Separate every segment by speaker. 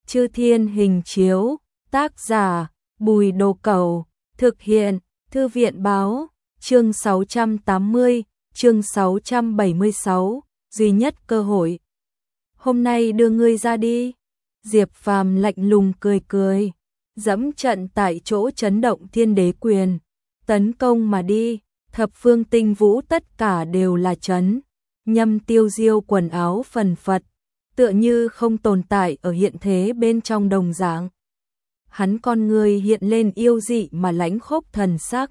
Speaker 1: Chư Thiên Hình Chiếu, tác giả Bùi Đồ Cẩu, thực hiện Thư viện Báo, chương 680, chương 676, duy nhất cơ hội. Hôm nay đưa ngươi ra đi. Diệp Phàm lạnh lùng cười cười, dẫm trận tại chỗ chấn động thiên đế quyền, tấn công mà đi, thập phương tinh vũ tất cả đều là chấn. Nhâm Tiêu Diêu quần áo phần phật, tựa như không tồn tại ở hiện thế bên trong đồng dạng. Hắn con người hiện lên yêu dị mà lãnh khốc thần sắc.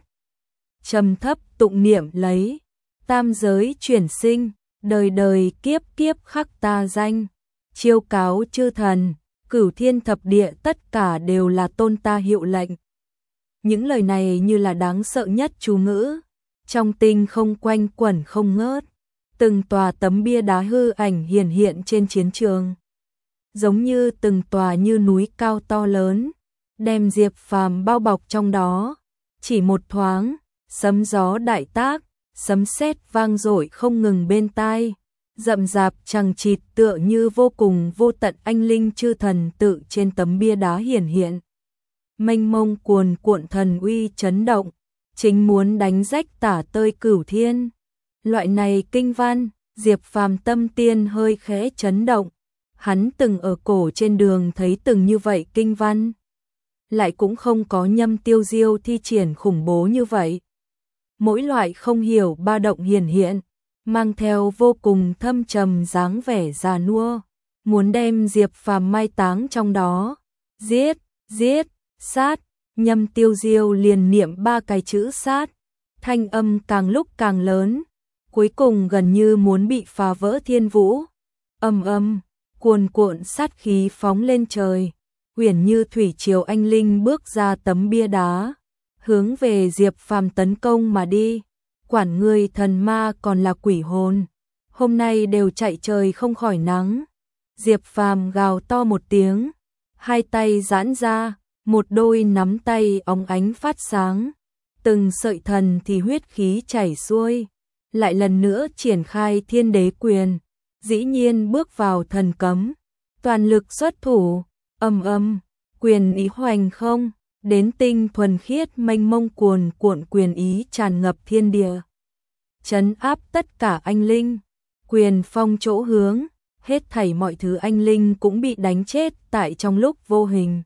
Speaker 1: Trầm thấp tụng niệm lấy, tam giới chuyển sinh, đời đời kiếp kiếp khắc ta danh, chiêu cáo chư thần, cửu thiên thập địa tất cả đều là tôn ta hiệu lệnh. Những lời này như là đáng sợ nhất chú ngữ, trong tinh không quanh quẩn không ngớt. Từng tòa tấm bia đá hư ảnh hiển hiện trên chiến trường, giống như từng tòa như núi cao to lớn, đem Diệp Phàm bao bọc trong đó. Chỉ một thoáng, sấm gió đại tác, sấm sét vang dội không ngừng bên tai, rậm rạp chằng chịt tựa như vô cùng vô tận anh linh chư thần tự trên tấm bia đá hiển hiện. Mênh mông cuồn cuộn thần uy chấn động, chính muốn đánh rách tả tơi cửu thiên. Loại này kinh văn, Diệp Phàm tâm tiên hơi khẽ chấn động. Hắn từng ở cổ trên đường thấy từng như vậy kinh văn, lại cũng không có Nhâm Tiêu Diêu thi triển khủng bố như vậy. Mỗi loại không hiểu ba động hiển hiện, mang theo vô cùng thâm trầm dáng vẻ già nua, muốn đem Diệp Phàm mai táng trong đó. Giết, giết, sát, Nhâm Tiêu Diêu liền niệm 3 cái chữ sát, thanh âm càng lúc càng lớn, cuối cùng gần như muốn bị phá vỡ thiên vũ. Ầm ầm, cuồn cuộn sát khí phóng lên trời, uyển như thủy triều anh linh bước ra tấm bia đá, hướng về Diệp Phàm tấn công mà đi. Quản ngươi thần ma còn là quỷ hồn, hôm nay đều chạy trời không khỏi nắng. Diệp Phàm gào to một tiếng, hai tay giãn ra, một đôi nắm tay óng ánh phát sáng, từng sợi thần thì huyết khí chảy xuôi, lại lần nữa triển khai thiên đế quyền, dĩ nhiên bước vào thần cấm, toàn lực xuất thủ. Ầm ầm, quyền ý hoành không, đến tinh thuần khiết mênh mông cuồn cuộn quyền ý tràn ngập thiên địa, trấn áp tất cả anh linh. Quyền phong chỗ hướng, hết thảy mọi thứ anh linh cũng bị đánh chết tại trong lúc vô hình.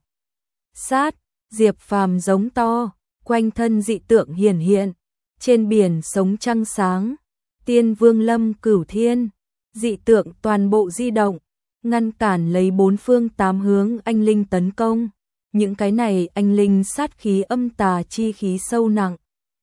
Speaker 1: Sát, Diệp Phàm giống to, quanh thân dị tượng hiển hiện, trên biển sống trăng sáng, tiên vương lâm cửu thiên, dị tượng toàn bộ di động, ngăn cản lấy bốn phương tám hướng anh linh tấn công. Những cái này anh linh sát khí âm tà chi khí sâu nặng,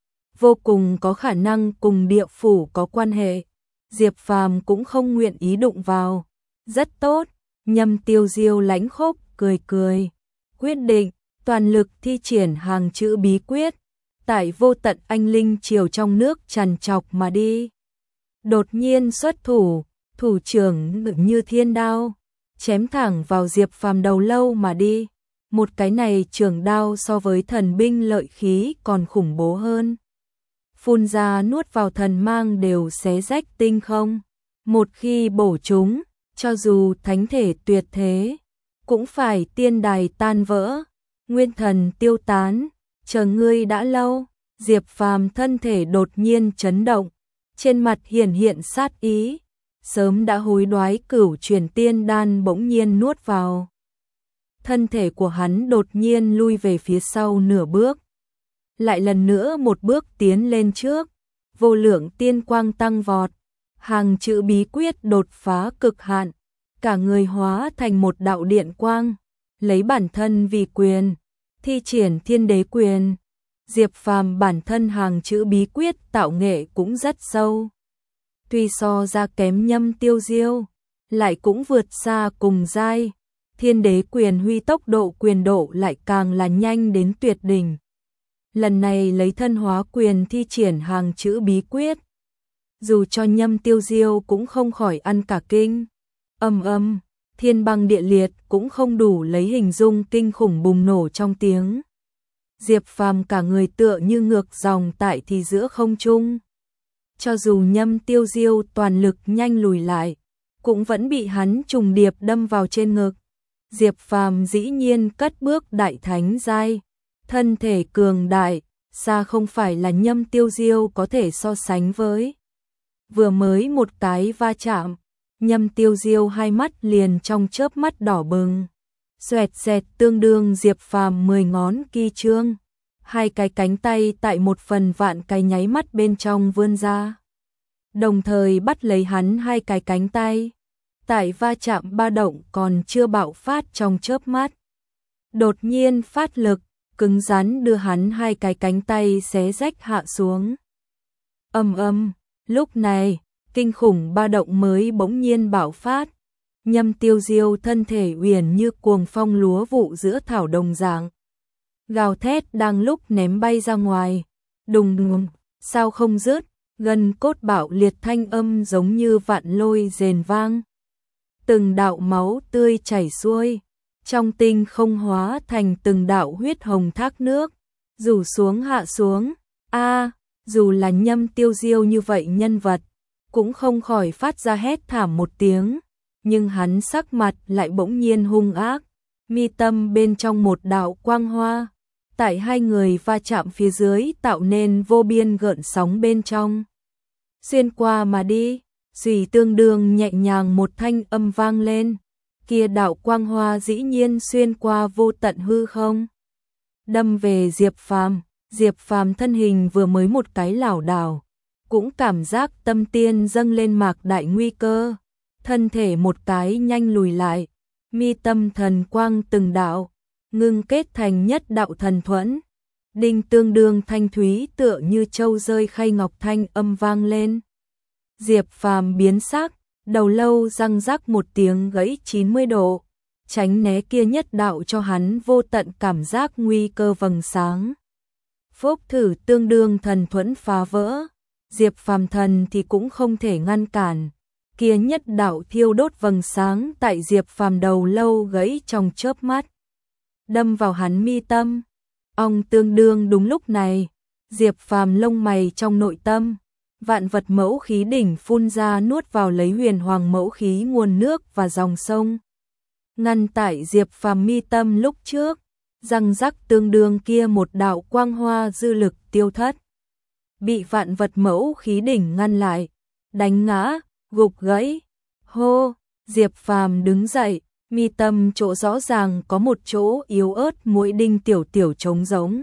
Speaker 1: vô cùng có khả năng cùng địa phủ có quan hệ. Diệp Phàm cũng không nguyện ý đụng vào. Rất tốt, Nhâm Tiêu Diêu lãnh khốc cười cười, quyết định toàn lực thi triển hàng chữ bí quyết, tại vô tận anh linh triều trong nước tràn trọc mà đi. Đột nhiên xuất thủ, thủ trưởng như thiên đao, chém thẳng vào Diệp Phàm đầu lâu mà đi. Một cái này trường đao so với thần binh lợi khí còn khủng bố hơn. Phun ra nuốt vào thần mang đều xé rách tinh không. Một khi bổ chúng, cho dù thánh thể tuyệt thế, cũng phải tiên đài tan vỡ, nguyên thần tiêu tán. Chờ ngươi đã lâu. Diệp Phàm thân thể đột nhiên chấn động, trên mặt hiển hiện sát ý. Sớm đã hối đoái cửu truyền tiên đan bỗng nhiên nuốt vào. Thân thể của hắn đột nhiên lui về phía sau nửa bước, lại lần nữa một bước tiến lên trước, vô lượng tiên quang tăng vọt, hàng chữ bí quyết đột phá cực hạn, cả người hóa thành một đạo điện quang, lấy bản thân vì quyền, thi triển thiên đế quyền. Diệp Phàm bản thân hàng chữ bí quyết tạo nghệ cũng rất sâu, tuy so ra kém Nhâm Tiêu Diêu, lại cũng vượt xa cùng giai. Thiên đế quyền huy tốc độ quyền độ lại càng là nhanh đến tuyệt đỉnh. Lần này lấy thân hóa quyền thi triển hàng chữ bí quyết, dù cho Nhâm Tiêu Diêu cũng không khỏi ăn cả kinh. Ầm ầm, thiên băng địa liệt cũng không đủ lấy hình dung kinh khủng bùng nổ trong tiếng. Diệp Phàm cả người tựa như ngược dòng tại thì giữa không trung. Cho dù Nhâm Tiêu Diêu toàn lực nhanh lùi lại, cũng vẫn bị hắn trùng điệp đâm vào trên ngực. Diệp Phàm dĩ nhiên cất bước đại thánh giai, thân thể cường đại, xa không phải là Nhâm Tiêu Diêu có thể so sánh với. Vừa mới một cái va chạm, Nhâm Tiêu Diêu hai mắt liền trong chớp mắt đỏ bừng. Xoẹt xẹt tương đương Diệp Phàm 10 ngón kỳ trương, hai cái cánh tay tại một phần vạn cái nháy mắt bên trong vươn ra, đồng thời bắt lấy hắn hai cái cánh tay. Tại va chạm ba động còn chưa bạo phát trong chớp mắt, đột nhiên phát lực, cứng rắn đưa hắn hai cái cánh tay xé rách hạ xuống. Ầm ầm, lúc này, kinh khủng ba động mới bỗng nhiên bạo phát. Nhâm Tiêu Diêu thân thể uyển như cuồng phong lúa vụ giữa thảo đồng dạng, gào thét đang lúc ném bay ra ngoài. Đùng đùng, sao không dứt, gần cốt bạo liệt thanh âm giống như vạn lôi rền vang. Từng đạo máu tươi chảy xuôi, trong tinh không hóa thành từng đạo huyết hồng thác nước, rủ xuống hạ xuống. Dù là Nhâm Tiêu Diêu như vậy nhân vật, cũng không khỏi phát ra hét thảm một tiếng, nhưng hắn sắc mặt lại bỗng nhiên hung ác, mi tâm bên trong một đạo quang hoa, tại hai người va chạm phía dưới tạo nên vô biên gợn sóng bên trong. Xuyên qua mà đi, suy tương đương nhẹ nhàng một thanh âm vang lên, kia đạo quang hoa dĩ nhiên xuyên qua vô tận hư không, đâm về Diệp Phàm. Diệp Phàm thân hình vừa mới một cái lảo đảo, cũng cảm giác tâm tiên dâng lên mạc đại nguy cơ, thân thể một cái nhanh lùi lại, mi tâm thần quang từng đạo, ngưng kết thành nhất đạo thần thuẫn, đinh tương đương thanh thúy tựa như châu rơi khay ngọc thanh âm vang lên. Diệp Phàm biến sắc, đầu lâu răng rắc một tiếng gãy 90 độ, tránh né kia nhất đạo cho hắn vô tận cảm giác nguy cơ vầng sáng. Phốc thử tương đương thần thuẫn phá vỡ, Diệp Phàm thần thì cũng không thể ngăn cản. Kia nhất đạo thiêu đốt vầng sáng tại Diệp Phàm đầu lâu gãy trong chớp mắt, đâm vào hắn mi tâm. Ong tương đương đúng lúc này, Diệp Phàm lông mày trong nội tâm, vạn vật mẫu khí đỉnh phun ra nuốt vào lấy huyền hoàng mẫu khí nguồn nước và dòng sông. Ngăn tại Diệp Phàm mi tâm lúc trước, răng rắc tương đương kia một đạo quang hoa dư lực tiêu thất. Bị vạn vật mẫu khí đỉnh ngăn lại, đánh ngã, gục gãy. Hô, Diệp Phàm đứng dậy, mi tâm chỗ rõ ràng có một chỗ yếu ớt mũi đinh tiểu tiểu trống giống,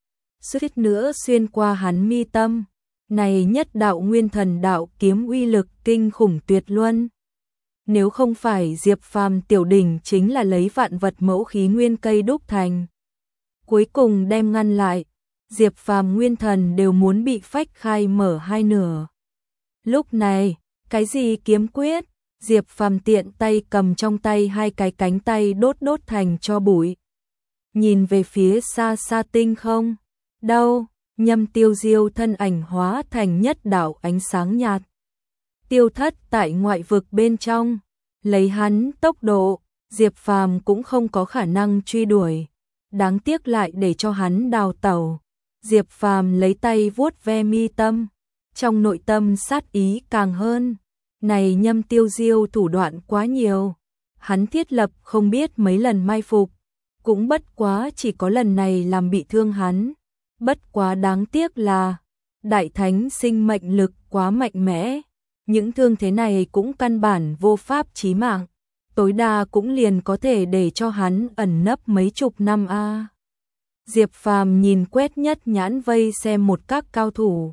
Speaker 1: suýt nữa xuyên qua hắn mi tâm. Này nhất đạo nguyên thần đạo kiếm uy lực kinh khủng tuyệt luân. Nếu không phải Diệp Phàm tiểu đỉnh chính là lấy vạn vật mẫu khí nguyên cây đúc thành, cuối cùng đem ngăn lại, Diệp Phàm nguyên thần đều muốn bị phách khai mở hai nửa. Lúc này, cái gì kiếm quyết, Diệp Phàm tiện tay cầm trong tay hai cái cánh tay đốt thành tro bụi. Nhìn về phía xa xa tinh không, đâu, Nhâm Tiêu Diêu thân ảnh hóa thành nhất đạo ánh sáng nhạt, tiêu thất tại ngoại vực bên trong. Lấy hắn tốc độ, Diệp Phàm cũng không có khả năng truy đuổi, đáng tiếc lại để cho hắn đào tẩu. Diệp Phàm lấy tay vuốt ve mi tâm, trong nội tâm sát ý càng hơn. Này Nhâm Tiêu Diêu thủ đoạn quá nhiều, hắn thiết lập không biết mấy lần mai phục, cũng bất quá chỉ có lần này làm bị thương hắn. Bất quá đáng tiếc là đại thánh sinh mệnh lực quá mạnh mẽ, những thương thế này cũng căn bản vô pháp chí mạng, tối đa cũng liền có thể để cho hắn ẩn nấp mấy chục năm a. Diệp Phàm nhìn quét nhất nhãn vây xem một các cao thủ,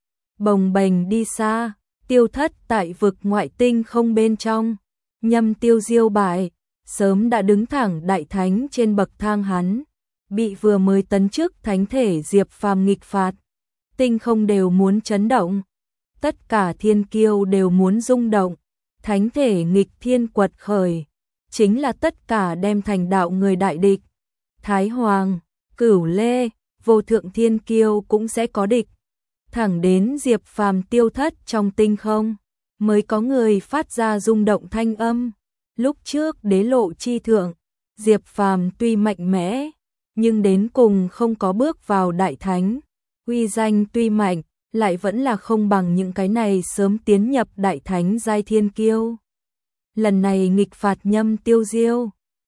Speaker 1: bồng bềnh đi xa, tiêu thất tại vực ngoại tinh không bên trong. Nhâm Tiêu Diêu bại, sớm đã đứng thẳng đại thánh trên bậc thang hắn, bị vừa mới tấn chức thánh thể Diệp Phàm nghịch phạt, tinh không đều muốn chấn động, tất cả thiên kiêu đều muốn rung động. Thánh thể nghịch thiên quật khởi, chính là tất cả đem thành đạo người đại địch. Thái Hoàng, Cửu Lê, vô thượng thiên kiêu cũng sẽ có địch. Thẳng đến Diệp Phàm tiêu thất trong tinh không, mới có người phát ra rung động thanh âm. Lúc trước đế lộ chi thượng, Diệp Phàm tuy mạnh mẽ, nhưng đến cùng không có bước vào đại thánh. Uy danh tuy mạnh, lại vẫn là không bằng những cái này sớm tiến nhập đại thánh giai thiên kiêu. Lần này nghịch phạt Nhâm Tiêu Diêu,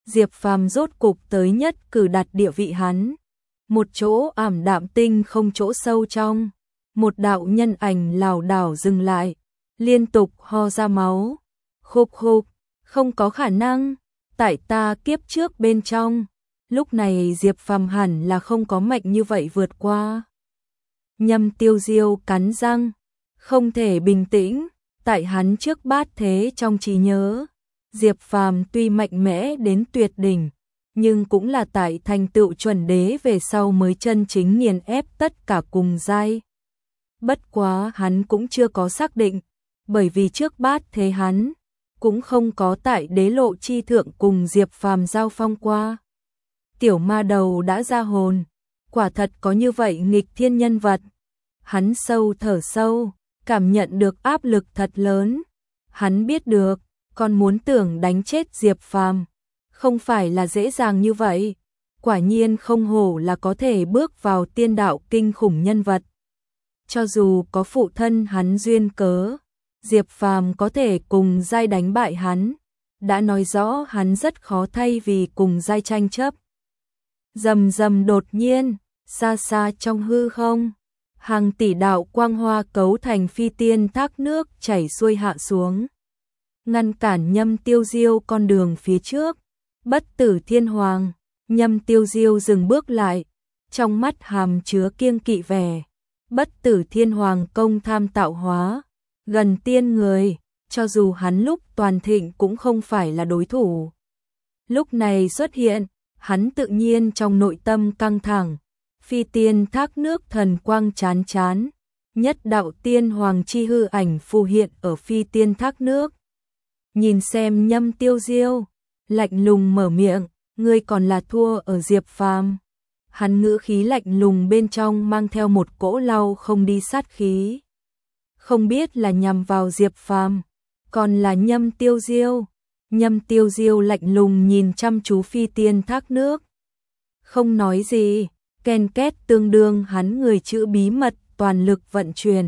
Speaker 1: Diệp Phàm rốt cục tới nhất cử đặt địa vị hắn. Một chỗ ảm đạm tinh không chỗ sâu trong, một đạo nhân ảnh lảo đảo dừng lại, liên tục ho ra máu. Khục khục, không có khả năng, tại ta kiếp trước bên trong. Lúc này Diệp Phàm hẳn là không có mệnh như vậy vượt qua. Nhâm Tiêu Diêu cắn răng, không thể bình tĩnh, tại hắn trước bát thế trong trí nhớ. Diệp Phàm tuy mạnh mẽ đến tuyệt đỉnh, nhưng cũng là tại thành tựu chuẩn đế về sau mới chân chính nghiền ép tất cả cùng giai. Bất quá hắn cũng chưa có xác định, bởi vì trước bát thế hắn cũng không có tại đế lộ chi thượng cùng Diệp Phàm giao phong qua. Tiểu ma đầu đã ra hồn, quả thật có như vậy nghịch thiên nhân vật. Hắn sâu thở sâu, cảm nhận được áp lực thật lớn. Hắn biết được, còn muốn tưởng đánh chết Diệp Phàm không phải là dễ dàng như vậy. Quả nhiên không hổ là có thể bước vào tiên đạo kinh khủng nhân vật. Cho dù có phụ thân hắn duyên cớ, Diệp Phàm có thể cùng giai đánh bại hắn, đã nói rõ hắn rất khó thay vì cùng giai tranh chấp. Rầm rầm đột nhiên, xa xa trong hư không, hàng tỷ đạo quang hoa cấu thành phi tiên thác nước chảy xuôi hạ xuống, ngăn cản Nhâm Tiêu Diêu con đường phía trước. Bất Tử Thiên Hoàng, Nhâm Tiêu Diêu dừng bước lại, trong mắt hàm chứa kiêng kỵ vẻ. Bất Tử Thiên Hoàng công tham tạo hóa, gần tiên người, cho dù hắn lúc toàn thịnh cũng không phải là đối thủ. Lúc này xuất hiện, hắn tự nhiên trong nội tâm căng thẳng. Phi tiên thác nước thần quang chán chán, nhất đạo tiên hoàng chi hư ảnh phù hiện ở phi tiên thác nước. Nhìn xem Nhâm Tiêu Diêu, lạnh lùng mở miệng, ngươi còn là thua ở Diệp Phàm. Hắn ngữ khí lạnh lùng bên trong mang theo một cỗ lau không đi sát khí. Không biết là nhằm vào Diệp Phàm, còn là Nhâm Tiêu Diêu. Nhâm Tiêu Diêu lạnh lùng nhìn chăm chú phi tiên thác nước. Không nói gì, ken két tương đương hắn người chữ bí mật toàn lực vận chuyển.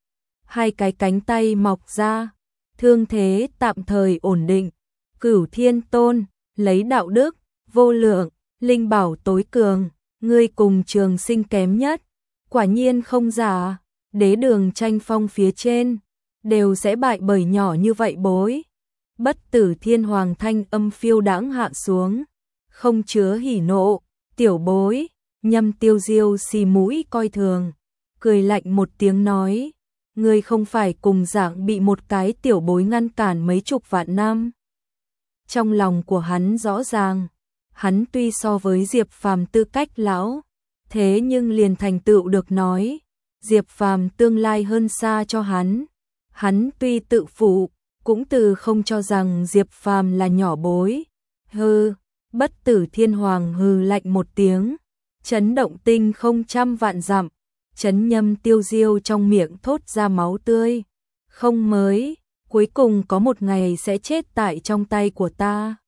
Speaker 1: Hai cái cánh tay mọc ra, thương thế tạm thời ổn định. Cửu Thiên Tôn, lấy đạo đức, vô lượng, linh bảo tối cường, ngươi cùng Trường Sinh kém nhất. Quả nhiên không giả, đế đường tranh phong phía trên, đều sẽ bại bởi nhỏ như vậy bối. Bất Tử Thiên Hoàng thanh âm phiêu đãng hạ xuống, không chứa hỉ nộ, tiểu bối. Nhâm Tiêu Diêu xì mũi coi thường, cười lạnh một tiếng nói, ngươi không phải cùng dạng bị một cái tiểu bối ngăn cản mấy chục vạn năm. Trong lòng của hắn rõ ràng, hắn tuy so với Diệp Phàm tư cách lão, thế nhưng liền thành tựu được nói, Diệp Phàm tương lai hơn xa cho hắn. Hắn tuy tự phụ, cũng từ không cho rằng Diệp Phàm là nhỏ bối. Hừ, Bất Tử Thiên Hoàng hừ lạnh một tiếng, chấn động tinh không trăm vạn dặm, chấn Nhâm Tiêu Diêu trong miệng thốt ra máu tươi. Không mới, cuối cùng có một ngày sẽ chết tại trong tay của ta.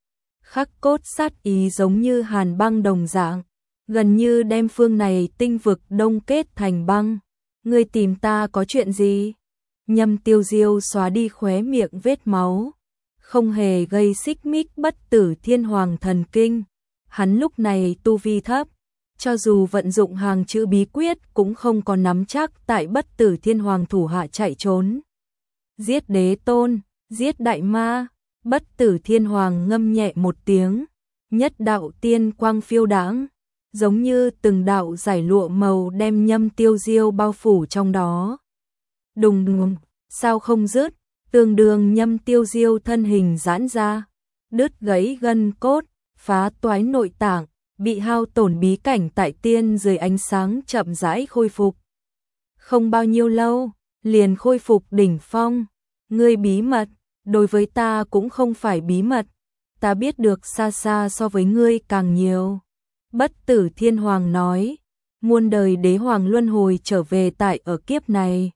Speaker 1: Khắc cốt sát ý giống như hàn băng đồng dạng, gần như đem phương này tinh vực đông kết thành băng. Ngươi tìm ta có chuyện gì? Nhâm Tiêu Diêu xóa đi khóe miệng vết máu, không hề gây xích mích Bất Tử Thiên Hoàng thần kinh. Hắn lúc này tu vi thấp, cho dù vận dụng hàng chữ bí quyết cũng không có nắm chắc tại Bất Tử Thiên Hoàng thủ hạ chạy trốn. Giết đế tôn, giết đại ma. Bất Tử Thiên Hoàng ngâm nhẹ một tiếng, nhất đạo tiên quang phiêu đãng, giống như từng đạo giải lụa màu đem Nhâm Tiêu Diêu bao phủ trong đó. Đùng đùng, sao không dứt, tương đương Nhâm Tiêu Diêu thân hình giãn ra, đứt gãy gân cốt, phá toái nội tạng, bị hao tổn bí cảnh tại tiên dưới ánh sáng chậm rãi khôi phục. Không bao nhiêu lâu, liền khôi phục đỉnh phong. Ngươi bí mật, đối với ta cũng không phải bí mật, ta biết được xa xa so với ngươi càng nhiều. Bất Tử Thiên Hoàng nói, muôn đời đế hoàng luân hồi trở về tại ở kiếp này.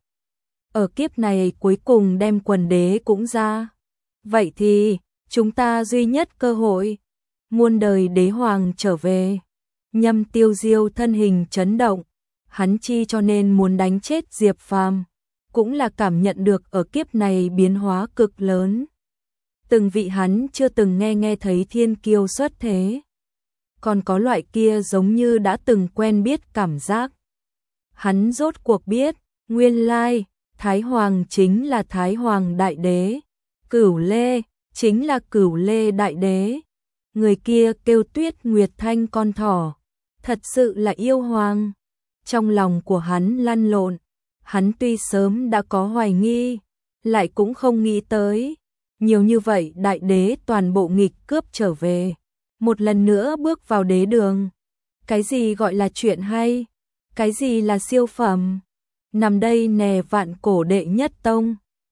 Speaker 1: Ở kiếp này cuối cùng đem quần đế cũng ra. Vậy thì, chúng ta duy nhất cơ hội. Muôn đời đế hoàng trở về. Nhâm Tiêu Diêu thân hình chấn động, hắn chi cho nên muốn đánh chết Diệp Phàm, cũng là cảm nhận được ở kiếp này biến hóa cực lớn. từng vị hắn chưa từng nghe thấy thiên kiêu xuất thế. Còn có loại kia giống như đã từng quen biết cảm giác. Hắn rốt cuộc biết, nguyên lai, Thái Hoàng chính là Thái Hoàng Đại Đế, Cửu Lê chính là Cửu Lê Đại Đế. Người kia kêu Tuyết Nguyệt Thanh con thỏ, thật sự là yêu hoàng. Trong lòng của hắn lăn lộn, hắn tuy sớm đã có hoài nghi, lại cũng không nghĩ tới. Nhiều như vậy đại đế toàn bộ nghịch cướp trở về, một lần nữa bước vào đế đường. Cái gì gọi là chuyện hay? Cái gì là siêu phẩm? Nằm đây nè vạn cổ đệ nhất tông,